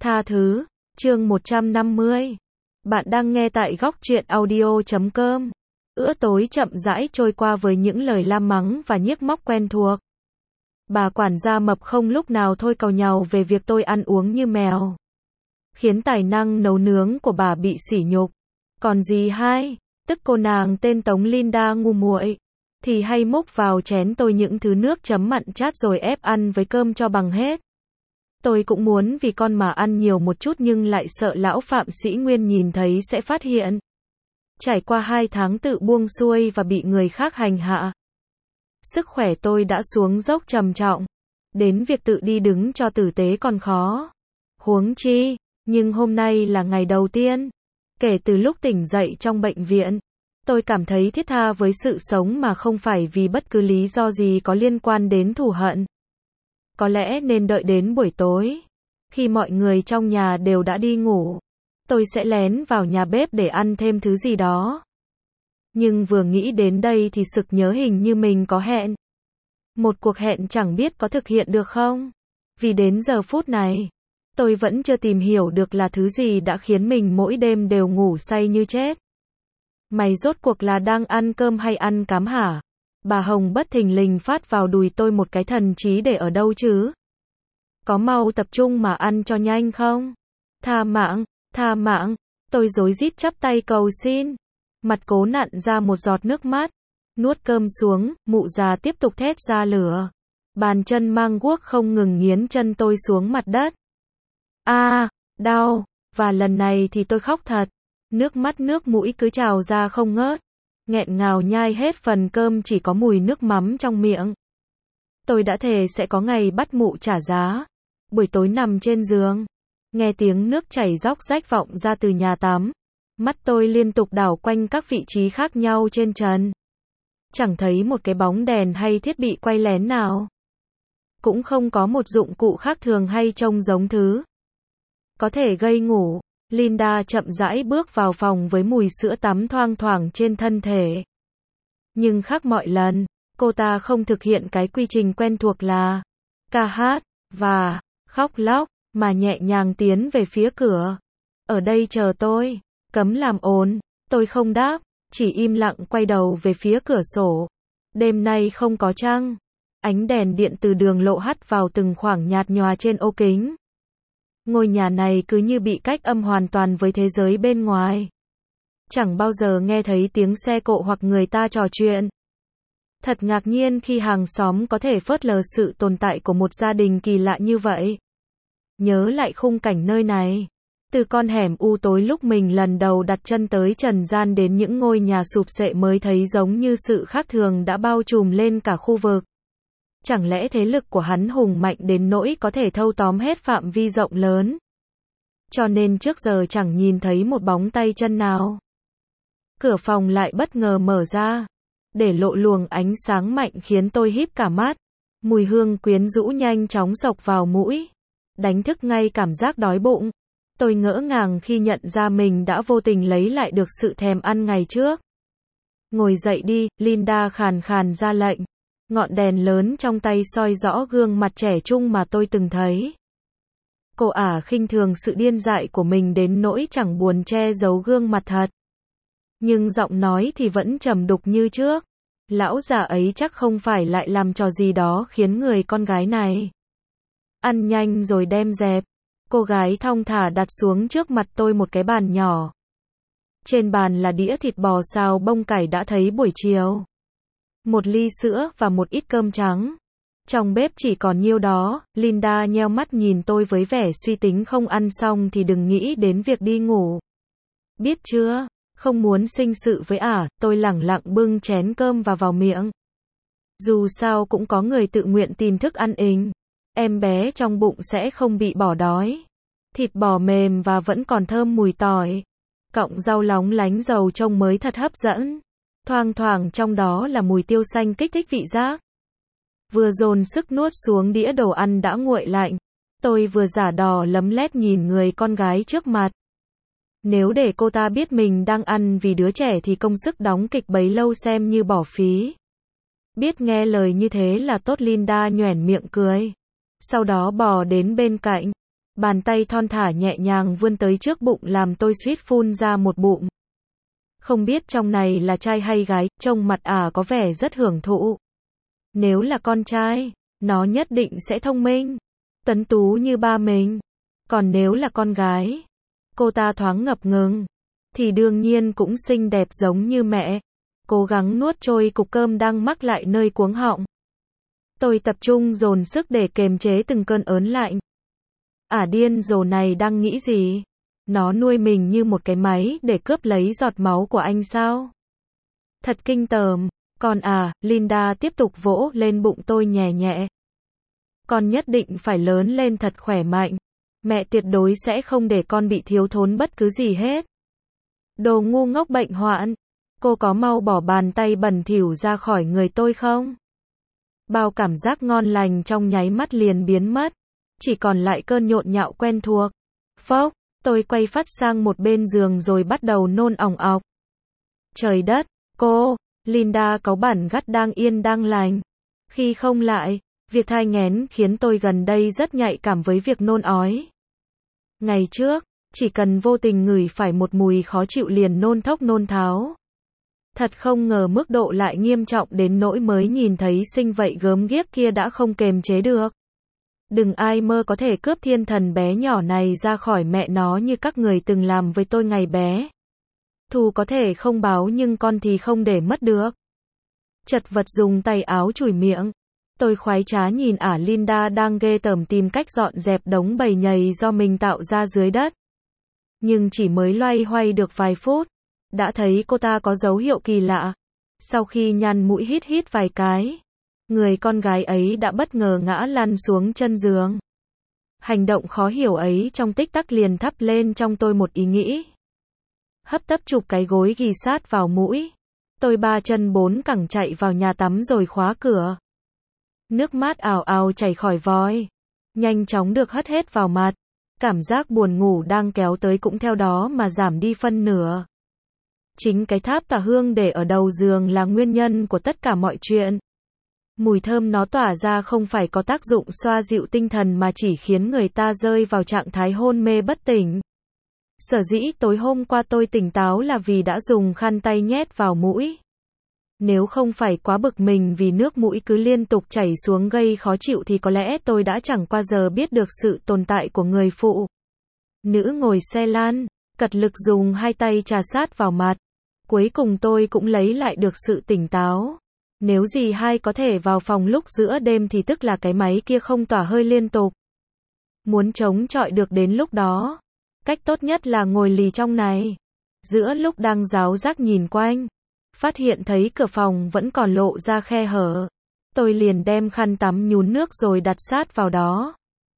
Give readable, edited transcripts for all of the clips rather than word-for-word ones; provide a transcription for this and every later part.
Tha thứ, chương 150. Bạn đang nghe tại góc truyện audio.com. Bữa tối chậm rãi trôi qua với những lời la mắng và nhiếc móc quen thuộc. Bà quản gia mập không lúc nào thôi càu nhàu về việc tôi ăn uống như mèo, khiến tài năng nấu nướng của bà bị sỉ nhục. Còn dì hai, tức cô nàng tên Tống Linda ngu muội, thì hay múc vào chén tôi những thứ nước chấm mặn chát rồi ép ăn với cơm cho bằng hết. Tôi cũng muốn vì con mà ăn nhiều một chút nhưng lại sợ lão Phạm Sĩ Nguyên nhìn thấy sẽ phát hiện. Trải qua 2 tháng tự buông xuôi và bị người khác hành hạ, sức khỏe tôi đã xuống dốc trầm trọng, đến việc tự đi đứng cho tử tế còn khó. Huống chi, nhưng hôm nay là ngày đầu tiên kể từ lúc tỉnh dậy trong bệnh viện, tôi cảm thấy thiết tha với sự sống mà không phải vì bất cứ lý do gì có liên quan đến thù hận. Có lẽ nên đợi đến buổi tối, khi mọi người trong nhà đều đã đi ngủ, tôi sẽ lén vào nhà bếp để ăn thêm thứ gì đó. Nhưng vừa nghĩ đến đây thì sực nhớ hình như mình có hẹn. Một cuộc hẹn chẳng biết có thực hiện được không? Vì đến giờ phút này, tôi vẫn chưa tìm hiểu được là thứ gì đã khiến mình mỗi đêm đều ngủ say như chết. Mày rốt cuộc là đang ăn cơm hay ăn cám hả? Bà Hồng bất thình lình phát vào đùi tôi một cái thần trí để ở đâu chứ? Có mau tập trung mà ăn cho nhanh không? Tha mạng, tôi rối rít chắp tay cầu xin. Mặt cố nặn ra một giọt nước mắt. Nuốt cơm xuống, mụ già tiếp tục thét ra lửa. Bàn chân mang guốc không ngừng nghiến chân tôi xuống mặt đất. Đau, và lần này thì tôi khóc thật. Nước mắt nước mũi cứ trào ra không ngớt. Nghẹn ngào nhai hết phần cơm chỉ có mùi nước mắm trong miệng. Tôi đã thề sẽ có ngày bắt mụ trả giá. Buổi tối nằm trên giường, nghe tiếng nước chảy róc rách vọng ra từ nhà tắm. Mắt tôi liên tục đảo quanh các vị trí khác nhau trên trần. Chẳng thấy một cái bóng đèn hay thiết bị quay lén nào. Cũng không có một dụng cụ khác thường hay trông giống thứ có thể gây ngủ. Linda chậm rãi bước vào phòng với mùi sữa tắm thoang thoảng trên thân thể. Nhưng khác mọi lần, cô ta không thực hiện cái quy trình quen thuộc là ca hát và khóc lóc, mà nhẹ nhàng tiến về phía cửa. Ở đây chờ tôi, cấm làm ồn. Tôi không đáp, chỉ im lặng quay đầu về phía cửa sổ. Đêm nay không có trăng. Ánh đèn điện từ đường lộ hắt vào từng khoảng nhạt nhòa trên ô kính. Ngôi nhà này cứ như bị cách âm hoàn toàn với thế giới bên ngoài. Chẳng bao giờ nghe thấy tiếng xe cộ hoặc người ta trò chuyện. Thật ngạc nhiên khi hàng xóm có thể phớt lờ sự tồn tại của một gia đình kỳ lạ như vậy. Nhớ lại khung cảnh nơi này. Từ con hẻm u tối lúc mình lần đầu đặt chân tới trần gian đến những ngôi nhà sụp xệ mới thấy giống như sự khác thường đã bao trùm lên cả khu vực. Chẳng lẽ thế lực của hắn hùng mạnh đến nỗi có thể thâu tóm hết phạm vi rộng lớn? Cho nên trước giờ chẳng nhìn thấy một bóng tay chân nào. Cửa phòng lại bất ngờ mở ra, để lộ luồng ánh sáng mạnh khiến tôi híp cả mắt. Mùi hương quyến rũ nhanh chóng xộc vào mũi, đánh thức ngay cảm giác đói bụng. Tôi ngỡ ngàng khi nhận ra mình đã vô tình lấy lại được sự thèm ăn ngày trước. Ngồi dậy đi, Linda khàn khàn ra lệnh. Ngọn đèn lớn trong tay soi rõ gương mặt trẻ trung mà tôi từng thấy. Cô ả khinh thường sự điên dại của mình đến nỗi chẳng buồn che giấu gương mặt thật. Nhưng giọng nói thì vẫn trầm đục như trước. Lão già ấy chắc không phải lại làm trò gì đó khiến người con gái này ăn nhanh rồi đem dẹp. Cô gái thong thả đặt xuống trước mặt tôi một cái bàn nhỏ. Trên bàn là đĩa thịt bò xào bông cải đã thấy buổi chiều, một ly sữa và một ít cơm trắng. Trong bếp chỉ còn nhiêu đó. Linda nheo mắt nhìn tôi với vẻ suy tính, không ăn xong thì đừng nghĩ đến việc đi ngủ. Biết chưa? Không muốn sinh sự với ả. Tôi lẳng lặng bưng chén cơm vào miệng. Dù sao cũng có người tự nguyện tìm thức ăn ình. Em bé trong bụng sẽ không bị bỏ đói. Thịt bò mềm và vẫn còn thơm mùi tỏi. Cọng rau lóng lánh dầu trông mới thật hấp dẫn. Thoang thoảng trong đó là mùi tiêu xanh kích thích vị giác. Vừa dồn sức nuốt xuống đĩa đồ ăn đã nguội lạnh, tôi vừa giả đò lấm lét nhìn người con gái trước mặt. Nếu để cô ta biết mình đang ăn vì đứa trẻ thì công sức đóng kịch bấy lâu xem như bỏ phí. Biết nghe lời như thế là tốt. Linda nhoẻn miệng cười. Sau đó bò đến bên cạnh, Bàn tay thon thả nhẹ nhàng vươn tới trước bụng làm tôi suýt phun ra một bụng. Không biết trong này là trai hay gái, trông mặt có vẻ rất hưởng thụ. Nếu là con trai, nó nhất định sẽ thông minh, tuấn tú như ba mình. Còn nếu là con gái, cô ta thoáng ngập ngừng, thì đương nhiên cũng xinh đẹp giống như mẹ. Cố gắng nuốt trôi cục cơm đang mắc lại nơi cuống họng. Tôi tập trung dồn sức để kềm chế từng cơn ớn lạnh. Điên rồ này đang nghĩ gì? Nó nuôi mình như một cái máy để cướp lấy giọt máu của anh sao? Thật kinh tởm. Con Linda tiếp tục vỗ lên bụng tôi nhẹ nhẹ. Con nhất định phải lớn lên thật khỏe mạnh. Mẹ tuyệt đối sẽ không để con bị thiếu thốn bất cứ gì hết. Đồ ngu ngốc bệnh hoạn. Cô có mau bỏ bàn tay bẩn thỉu ra khỏi người tôi không? Bao cảm giác ngon lành trong nháy mắt liền biến mất. Chỉ còn lại cơn nhộn nhạo quen thuộc. Phốc, tôi quay phát sang một bên giường rồi bắt đầu nôn ỏng ọc. Trời đất, cô, Linda cáu bản gắt đang yên đang lành. Khi không lại, việc thai nghén khiến tôi gần đây rất nhạy cảm với việc nôn ói. Ngày trước, chỉ cần vô tình ngửi phải một mùi khó chịu liền nôn thốc nôn tháo. Thật không ngờ mức độ lại nghiêm trọng đến nỗi mới nhìn thấy sinh vậy gớm ghiếc kia đã không kềm chế được. Đừng ai mơ có thể cướp thiên thần bé nhỏ này ra khỏi mẹ nó như các người từng làm với tôi ngày bé. Thù có thể không báo nhưng con thì không để mất được. Chật vật dùng tay áo chùi miệng. Tôi khoái trá nhìn Linda đang ghê tởm tìm cách dọn dẹp đống bầy nhầy do mình tạo ra dưới đất. Nhưng chỉ mới loay hoay được vài phút, đã thấy cô ta có dấu hiệu kỳ lạ. Sau khi nhăn mũi hít hít vài cái, người con gái ấy đã bất ngờ ngã lăn xuống chân giường. Hành động khó hiểu ấy trong tích tắc liền thắp lên trong tôi một ý nghĩ. Hấp tấp chụp cái gối ghì sát vào mũi. Tôi ba chân bốn cẳng chạy vào nhà tắm rồi khóa cửa. Nước mát ào ào chảy khỏi vòi, nhanh chóng được hất hết vào mặt. Cảm giác buồn ngủ đang kéo tới cũng theo đó mà giảm đi phân nửa. Chính cái tháp tỏa hương để ở đầu giường là nguyên nhân của tất cả mọi chuyện. Mùi thơm nó tỏa ra không phải có tác dụng xoa dịu tinh thần mà chỉ khiến người ta rơi vào trạng thái hôn mê bất tỉnh. Sở dĩ tối hôm qua tôi tỉnh táo là vì đã dùng khăn tay nhét vào mũi. Nếu không phải quá bực mình vì nước mũi cứ liên tục chảy xuống gây khó chịu thì có lẽ tôi đã chẳng qua giờ biết được sự tồn tại của người phụ nữ ngồi xe lăn, cật lực dùng hai tay chà sát vào mặt. Cuối cùng tôi cũng lấy lại được sự tỉnh táo. Nếu dì hai có thể vào phòng lúc giữa đêm thì tức là cái máy kia không tỏa hơi liên tục. Muốn chống chọi được đến lúc đó, cách tốt nhất là ngồi lì trong này. Giữa lúc đang ráo rác nhìn quanh, phát hiện thấy cửa phòng vẫn còn lộ ra khe hở. Tôi liền đem khăn tắm nhún nước rồi đặt sát vào đó,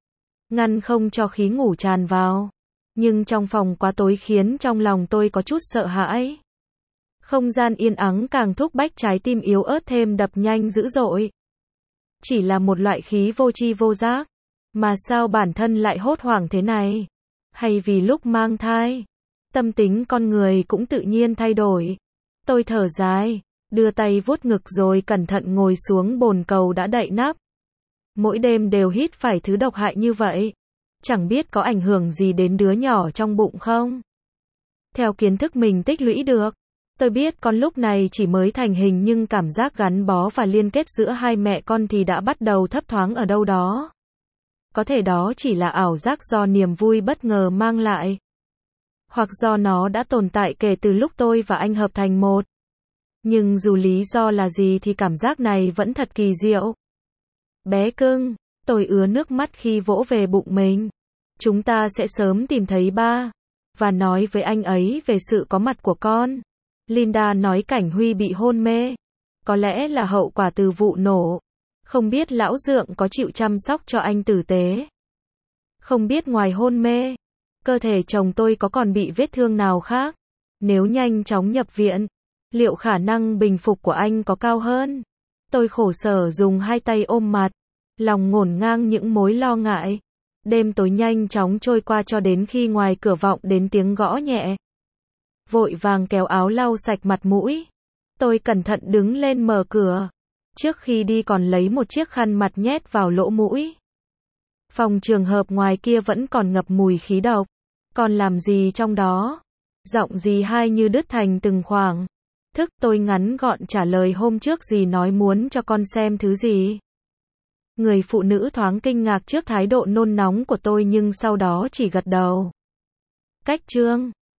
ngăn không cho khí ngủ tràn vào. Nhưng trong phòng quá tối khiến trong lòng tôi có chút sợ hãi. Không gian yên ắng càng thúc bách trái tim yếu ớt thêm đập nhanh dữ dội. Chỉ là một loại khí vô tri vô giác, mà sao bản thân lại hốt hoảng thế này? Hay vì lúc mang thai, tâm tính con người cũng tự nhiên thay đổi. Tôi thở dài, đưa tay vuốt ngực rồi cẩn thận ngồi xuống bồn cầu đã đậy nắp. Mỗi đêm đều hít phải thứ độc hại như vậy, chẳng biết có ảnh hưởng gì đến đứa nhỏ trong bụng không? Theo kiến thức mình tích lũy được, tôi biết con lúc này chỉ mới thành hình nhưng cảm giác gắn bó và liên kết giữa hai mẹ con thì đã bắt đầu thấp thoáng ở đâu đó. Có thể đó chỉ là ảo giác do niềm vui bất ngờ mang lại. Hoặc do nó đã tồn tại kể từ lúc tôi và anh hợp thành một. Nhưng dù lý do là gì thì cảm giác này vẫn thật kỳ diệu. Bé cưng, tôi ứa nước mắt khi vỗ về bụng mình. Chúng ta sẽ sớm tìm thấy ba. Và nói với anh ấy về sự có mặt của con. Linda nói cảnh Huy bị hôn mê. Có lẽ là hậu quả từ vụ nổ. Không biết lão dượng có chịu chăm sóc cho anh tử tế. Không biết ngoài hôn mê, cơ thể chồng tôi có còn bị vết thương nào khác. Nếu nhanh chóng nhập viện, liệu khả năng bình phục của anh có cao hơn? Tôi khổ sở dùng hai tay ôm mặt, lòng ngổn ngang những mối lo ngại. Đêm tối nhanh chóng trôi qua cho đến khi ngoài cửa vọng đến tiếng gõ nhẹ. Vội vàng kéo áo lau sạch mặt mũi. Tôi cẩn thận đứng lên mở cửa. Trước khi đi còn lấy một chiếc khăn mặt nhét vào lỗ mũi. Phòng trường hợp ngoài kia vẫn còn ngập mùi khí độc. Còn làm gì trong đó? Giọng dì hai như đứt thành từng khoảng. Thức, tôi ngắn gọn trả lời hôm trước dì nói muốn cho con xem thứ gì. Người phụ nữ thoáng kinh ngạc trước thái độ nôn nóng của tôi nhưng sau đó chỉ gật đầu. Cách chương